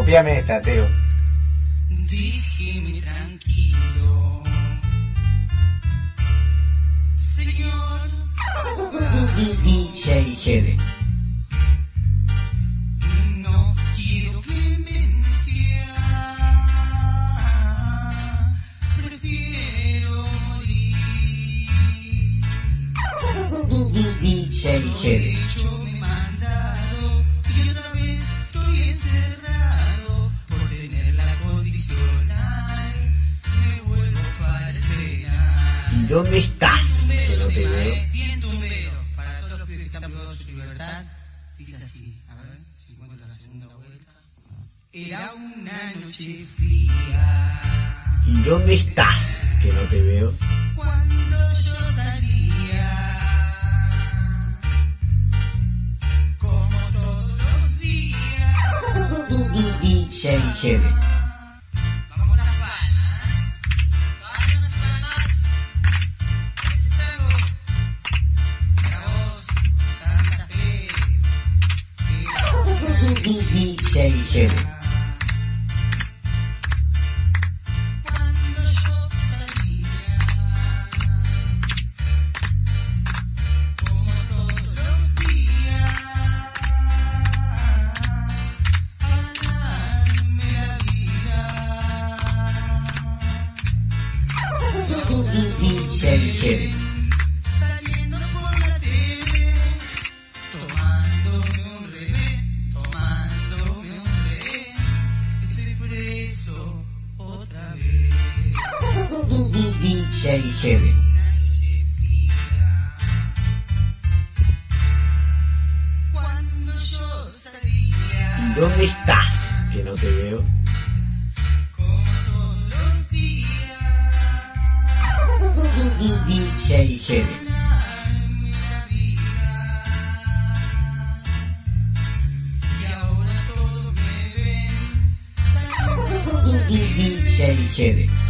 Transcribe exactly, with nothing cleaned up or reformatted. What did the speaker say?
Copiame esta, Teo. Déjeme tranquilo, señor D J Jere. No quiero clemencia, prefiero morir. D J Jere. Hecho me he mandado y otra vez estoy encerrado por tener la condicional. Me vuelvo para el penal. ¿Y dónde estás? Que no te veo. Bien tumbero. Para todos los pibes que están privados de su libertad, dice así. A ver si encuentro la segunda vuelta. Era una noche fría. ¿Y dónde estás? Que no te veo. Cuando yo salía, como todos los días. D J Jere. Vamos con las palmas. Palmas, palmas. Ese chango. Para vos, Santa Fe. D J Jere. Cuando yo salía, como todos los días, a ganarme la vida. D J Jere. Saliendo por la T V, tomándome un revés, tomándome un revés, estoy preso otra vez. D J Jere. Una noche fría, cuando yo salía, ¿Y dónde estás? Que no te veo. como todos los días, D J Jere. ganarme la vida. Y ahora todos me ven, D J Jere.